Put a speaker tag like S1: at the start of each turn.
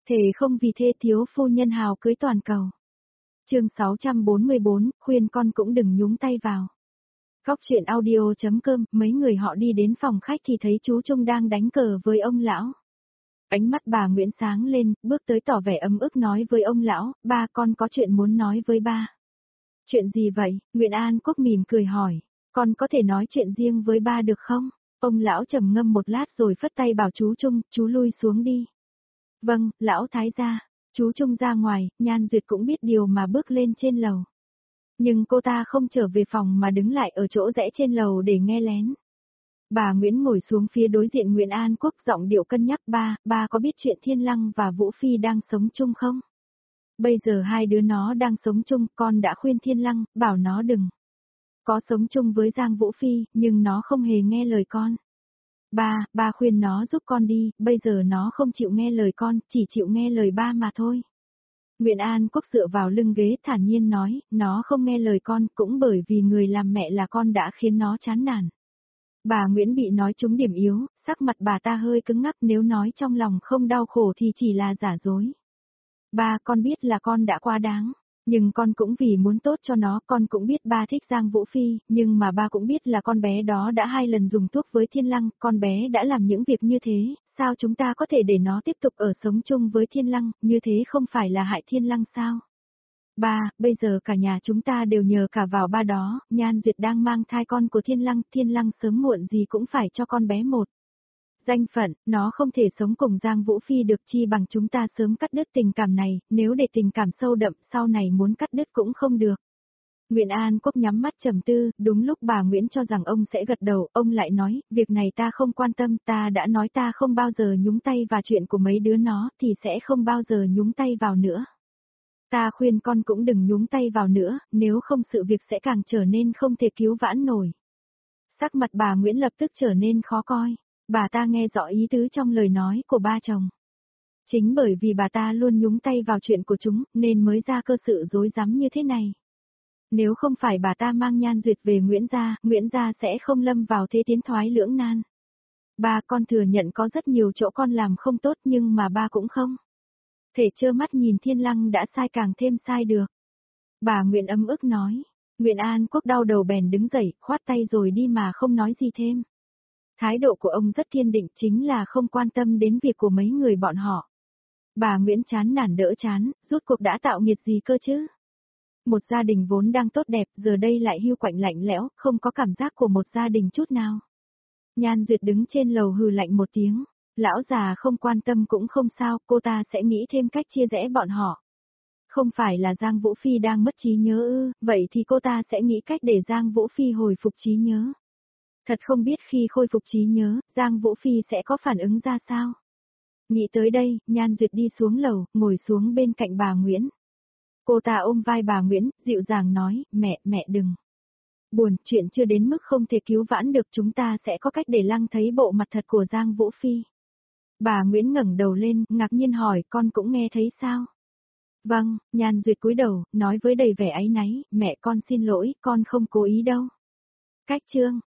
S1: Thề không vì thê thiếu phu nhân hào cưới toàn cầu. Chương 644, khuyên con cũng đừng nhúng tay vào. Góc chuyện audio.com, mấy người họ đi đến phòng khách thì thấy chú Trung đang đánh cờ với ông lão. Ánh mắt bà Nguyễn sáng lên, bước tới tỏ vẻ ấm ức nói với ông lão, ba con có chuyện muốn nói với ba. Chuyện gì vậy? Nguyễn An Quốc mỉm cười hỏi, con có thể nói chuyện riêng với ba được không? Ông lão trầm ngâm một lát rồi phất tay bảo chú Trung, chú lui xuống đi. Vâng, lão thái gia. Chú Trung ra ngoài, Nhan Duyệt cũng biết điều mà bước lên trên lầu. Nhưng cô ta không trở về phòng mà đứng lại ở chỗ rẽ trên lầu để nghe lén. Bà Nguyễn ngồi xuống phía đối diện Nguyễn An Quốc, giọng điệu cân nhắc, ba có biết chuyện Thiên Lăng và Vũ Phi đang sống chung không? Bây giờ hai đứa nó đang sống chung, con đã khuyên Thiên Lăng, bảo nó đừng có sống chung với Giang Vũ Phi, nhưng nó không hề nghe lời con. Ba khuyên nó giúp con đi, bây giờ nó không chịu nghe lời con, chỉ chịu nghe lời ba mà thôi. Nguyễn An Quốc dựa vào lưng ghế thản nhiên nói, nó không nghe lời con cũng bởi vì người làm mẹ là con đã khiến nó chán nản. Bà Nguyễn bị nói trúng điểm yếu, sắc mặt bà ta hơi cứng ngắc, nếu nói trong lòng không đau khổ thì chỉ là giả dối. Ba, con biết là con đã quá đáng, nhưng con cũng vì muốn tốt cho nó, con cũng biết ba thích Giang Vũ Phi, nhưng mà ba cũng biết là con bé đó đã 2 lần dùng thuốc với Thiên Lăng, con bé đã làm những việc như thế, sao chúng ta có thể để nó tiếp tục ở sống chung với Thiên Lăng, như thế không phải là hại Thiên Lăng sao? Ba, bây giờ cả nhà chúng ta đều nhờ cả vào ba đó, Nhan Duyệt đang mang thai con của Thiên Lăng sớm muộn gì cũng phải cho con bé một danh phận, nó không thể sống cùng Giang Vũ Phi được, chi bằng chúng ta sớm cắt đứt tình cảm này, nếu để tình cảm sâu đậm sau này muốn cắt đứt cũng không được. Nguyễn An Quốc nhắm mắt trầm tư, đúng lúc bà Nguyễn cho rằng ông sẽ gật đầu, ông lại nói, việc này ta không quan tâm, ta đã nói ta không bao giờ nhúng tay vào chuyện của mấy đứa nó, thì sẽ không bao giờ nhúng tay vào nữa. Ta khuyên con cũng đừng nhúng tay vào nữa, nếu không sự việc sẽ càng trở nên không thể cứu vãn nổi. Sắc mặt bà Nguyễn lập tức trở nên khó coi. Bà ta nghe rõ ý tứ trong lời nói của ba chồng. Chính bởi vì bà ta luôn nhúng tay vào chuyện của chúng, nên mới ra cơ sự rối rắm như thế này. Nếu không phải bà ta mang Nhan Duyệt về Nguyễn gia sẽ không lâm vào thế tiến thoái lưỡng nan. Ba, con thừa nhận có rất nhiều chỗ con làm không tốt, nhưng mà ba cũng không thể trơ mắt nhìn Thiên Lăng đã sai càng thêm sai được. Bà Nguyễn ấm ức nói. Nguyễn An Quốc đau đầu bèn đứng dậy, khoát tay rồi đi mà không nói gì thêm. Thái độ của ông rất kiên định, chính là không quan tâm đến việc của mấy người bọn họ. Bà Nguyễn chán nản đỡ chán, rốt cuộc đã tạo nghiệt gì cơ chứ? Một gia đình vốn đang tốt đẹp, giờ đây lại hiu quạnh lạnh lẽo, không có cảm giác của một gia đình chút nào. Nhan Duyệt đứng trên lầu hừ lạnh một tiếng, lão già không quan tâm cũng không sao, cô ta sẽ nghĩ thêm cách chia rẽ bọn họ. Không phải là Giang Vũ Phi đang mất trí nhớ ư, vậy thì cô ta sẽ nghĩ cách để Giang Vũ Phi hồi phục trí nhớ. Thật không biết khi khôi phục trí nhớ, Giang Vũ Phi sẽ có phản ứng ra sao. Nghĩ tới đây, Nhan Duyệt đi xuống lầu, ngồi xuống bên cạnh bà Nguyễn. Cô ta ôm vai bà Nguyễn, dịu dàng nói, mẹ đừng buồn, chuyện chưa đến mức không thể cứu vãn được, chúng ta sẽ có cách để Lăng thấy bộ mặt thật của Giang Vũ Phi. Bà Nguyễn ngẩng đầu lên, ngạc nhiên hỏi, con cũng nghe thấy sao? Vâng, Nhan Duyệt cúi đầu, nói với đầy vẻ áy náy, mẹ con xin lỗi, con không cố ý đâu. Cách chương